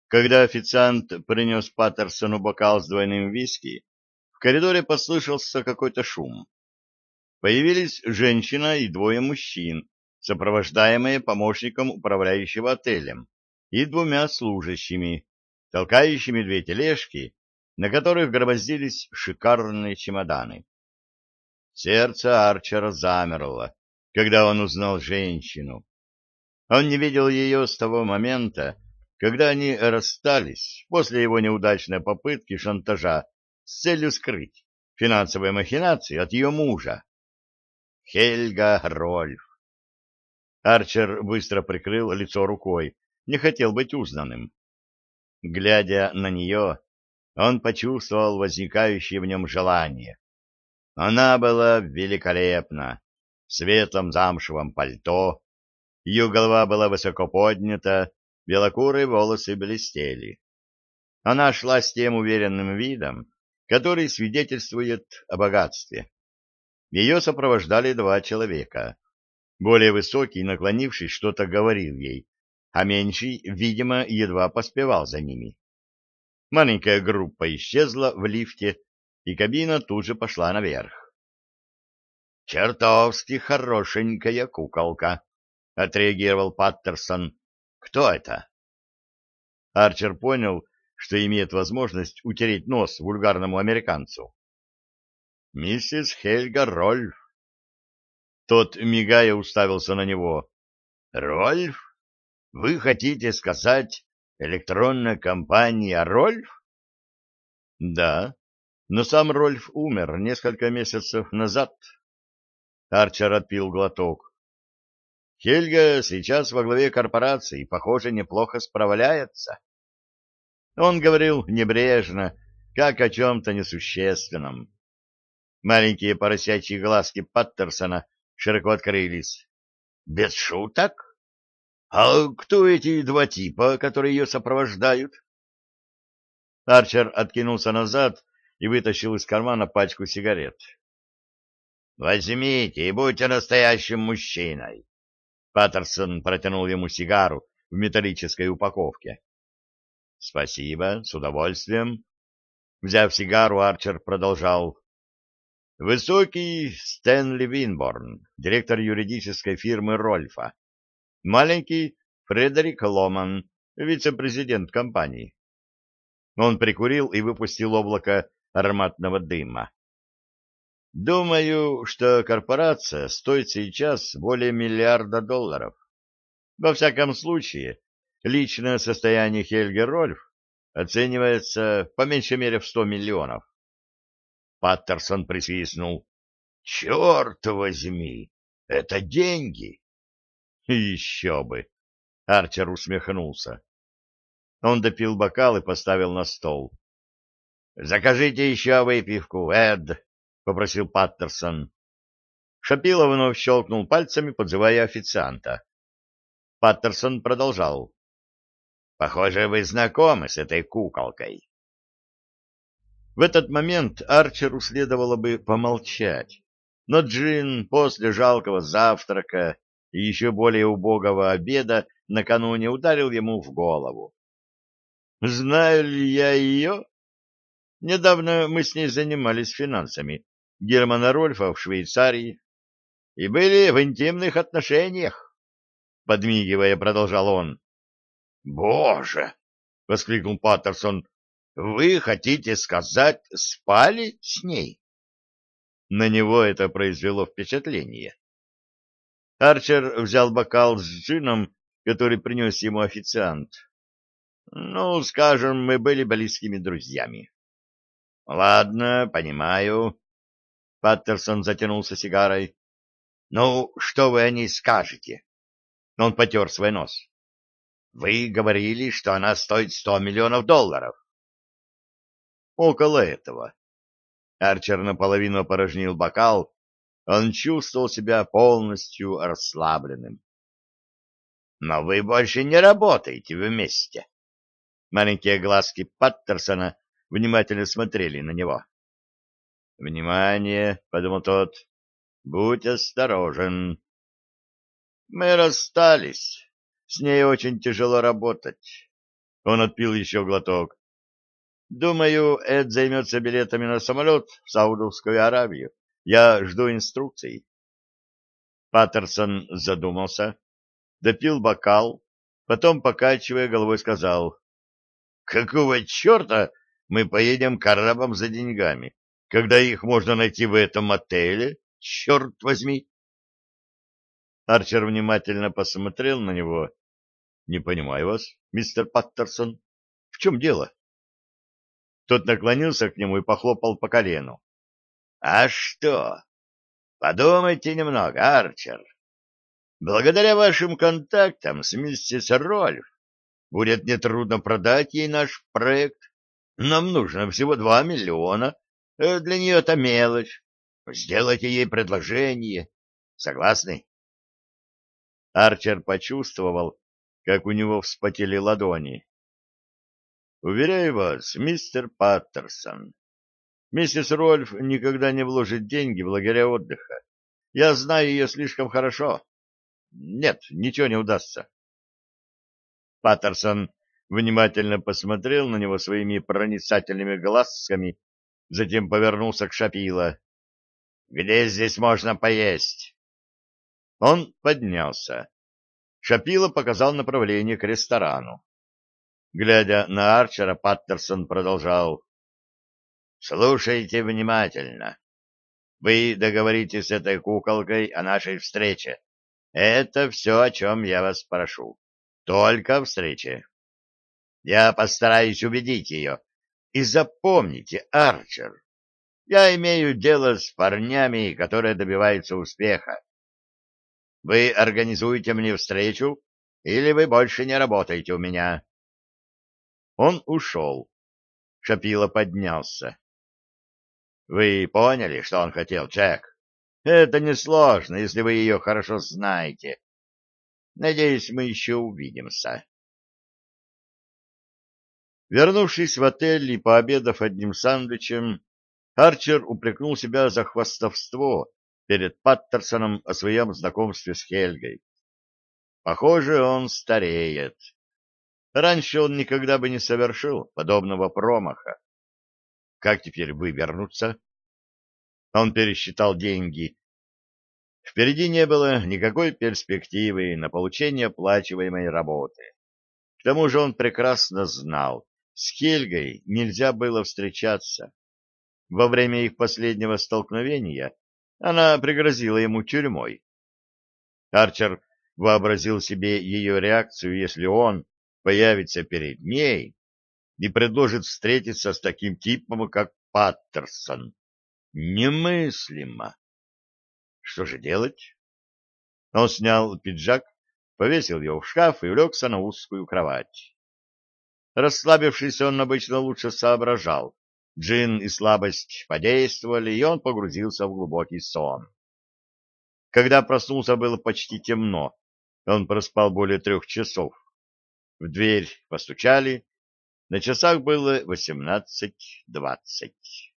Когда официант принес Паттерсону бокал с двойным виски, в коридоре послышался какой-то шум. Появились женщина и двое мужчин, сопровождаемые помощником управляющего отелем и двумя служащими, толкающими две тележки, на которых громоздились шикарные чемоданы. Сердце Арчера замерло, когда он узнал женщину. Он не видел ее с того момента, когда они расстались после его неудачной попытки шантажа с целью скрыть финансовые махинации от ее мужа. Хельга Рольф. Арчер быстро прикрыл лицо рукой, не хотел быть узнанным. Глядя на нее, он почувствовал возникающее в нем желание. Она была великолепна, в светлом замшевом пальто, ее голова была высоко поднята, белокурые волосы блестели. Она шла с тем уверенным видом, который свидетельствует о богатстве. Ее сопровождали два человека. Более высокий, наклонившись, что-то говорил ей, а меньший, видимо, едва поспевал за ними. Маленькая группа исчезла в лифте, и кабина тут же пошла наверх. «Чертовски хорошенькая куколка», — отреагировал Паттерсон. «Кто это?» Арчер понял, что имеет возможность утереть нос вульгарному американцу. «Миссис Хельга Рольф». Тот, мигая, уставился на него. «Рольф? Вы хотите сказать электронная компания Рольф?» «Да, но сам Рольф умер несколько месяцев назад». Арчер отпил глоток. «Хельга сейчас во главе корпорации, похоже, неплохо справляется». Он говорил небрежно, как о чем-то несущественном. Маленькие поросячьи глазки Паттерсона широко открылись. «Без шуток? А кто эти два типа, которые ее сопровождают?» Арчер откинулся назад и вытащил из кармана пачку сигарет. «Возьмите и будьте настоящим мужчиной!» Паттерсон протянул ему сигару в металлической упаковке. «Спасибо, с удовольствием». Взяв сигару, Арчер продолжал. Высокий Стэнли Винборн, директор юридической фирмы Рольфа. Маленький Фредерик Ломан, вице-президент компании. Он прикурил и выпустил облако ароматного дыма. Думаю, что корпорация стоит сейчас более $1 миллиарда. Во всяком случае, личное состояние Хельги Рольф оценивается по меньшей мере в 100 миллионов. Паттерсон присвистнул. «Черт возьми! Это деньги!» «Еще бы!» — Арчер усмехнулся. Он допил бокал и поставил на стол. «Закажите еще выпивку, Эд!» — попросил Паттерсон. Шапилов вновь щелкнул пальцами, подзывая официанта. Паттерсон продолжал. «Похоже, вы знакомы с этой куколкой». В этот момент Арчеру следовало бы помолчать, но Джин после жалкого завтрака и еще более убогого обеда накануне ударил ему в голову. «Знаю ли я ее? Недавно мы с ней занимались финансами Германа Рольфа в Швейцарии и были в интимных отношениях», — подмигивая, продолжал он. «Боже!» — воскликнул Паттерсон. «Вы хотите сказать, спали с ней?» На него это произвело впечатление. Арчер взял бокал с джином, который принес ему официант. «Ну, скажем, мы были близкими друзьями». «Ладно, понимаю». Паттерсон затянулся сигарой. «Ну, что вы о ней скажете?» Он потер свой нос. «Вы говорили, что она стоит $100 миллионов». «Около этого». Арчер наполовину опорожнил бокал. Он чувствовал себя полностью расслабленным. «Но вы больше не работаете вместе». Маленькие глазки Паттерсона внимательно смотрели на него. «Внимание!» — подумал тот. «Будь осторожен». «Мы расстались. С ней очень тяжело работать. Он отпил еще глоток. Думаю, Эд займется билетами на самолет в Саудовскую Аравию. Я жду инструкций. Паттерсон задумался, допил бокал, потом, покачивая головой, сказал: «Какого черта мы поедем к арабам за деньгами, когда их можно найти в этом отеле? Черт возьми!» Арчер внимательно посмотрел на него. «Не понимаю вас, мистер Паттерсон. В чем дело?» Тот наклонился к нему и похлопал по колену. «А что? Подумайте немного, Арчер. Благодаря вашим контактам с миссис Рольф будет нетрудно продать ей наш проект. Нам нужно всего 2 миллиона. Для нее это мелочь. Сделайте ей предложение. Согласны?» Арчер почувствовал, как у него вспотели ладони. «Уверяю вас, мистер Паттерсон, миссис Рольф никогда не вложит деньги в лагеря отдыха. Я знаю ее слишком хорошо. Нет, ничего не удастся». Паттерсон внимательно посмотрел на него своими проницательными глазками, затем повернулся к Шапило. «Где здесь можно поесть?» Он поднялся. Шапило показал направление к ресторану. Глядя на Арчера, Паттерсон продолжал: «Слушайте внимательно. Вы договоритесь с этой куколкой о нашей встрече. Это все, о чем я вас прошу. Только о встрече. Я постараюсь убедить ее. И запомните, Арчер, я имею дело с парнями, которые добиваются успеха. Вы организуете мне встречу, или вы больше не работаете у меня?» Он ушел. Шапило поднялся. «Вы поняли, что он хотел, Джек? Это несложно, если вы ее хорошо знаете. Надеюсь, мы еще увидимся». Вернувшись в отель и пообедав одним сандвичем, Арчер упрекнул себя за хвастовство перед Паттерсоном о своем знакомстве с Хельгой. Похоже, он стареет. Раньше он никогда бы не совершил подобного промаха. Как теперь вывернуться? Он пересчитал деньги. Впереди не было никакой перспективы на получение оплачиваемой работы. К тому же он прекрасно знал, с Хельгой нельзя было встречаться. Во время их последнего столкновения она пригрозила ему тюрьмой. Арчер вообразил себе ее реакцию, если он появится перед ней и предложит встретиться с таким типом, как Паттерсон. Немыслимо. Что же делать? Он снял пиджак, повесил его в шкаф и улегся на узкую кровать. Расслабившись, он обычно лучше соображал. Джин и слабость подействовали, и он погрузился в глубокий сон. Когда проснулся, было почти темно. Он проспал более 3 часов. В дверь постучали. На часах было 18:20.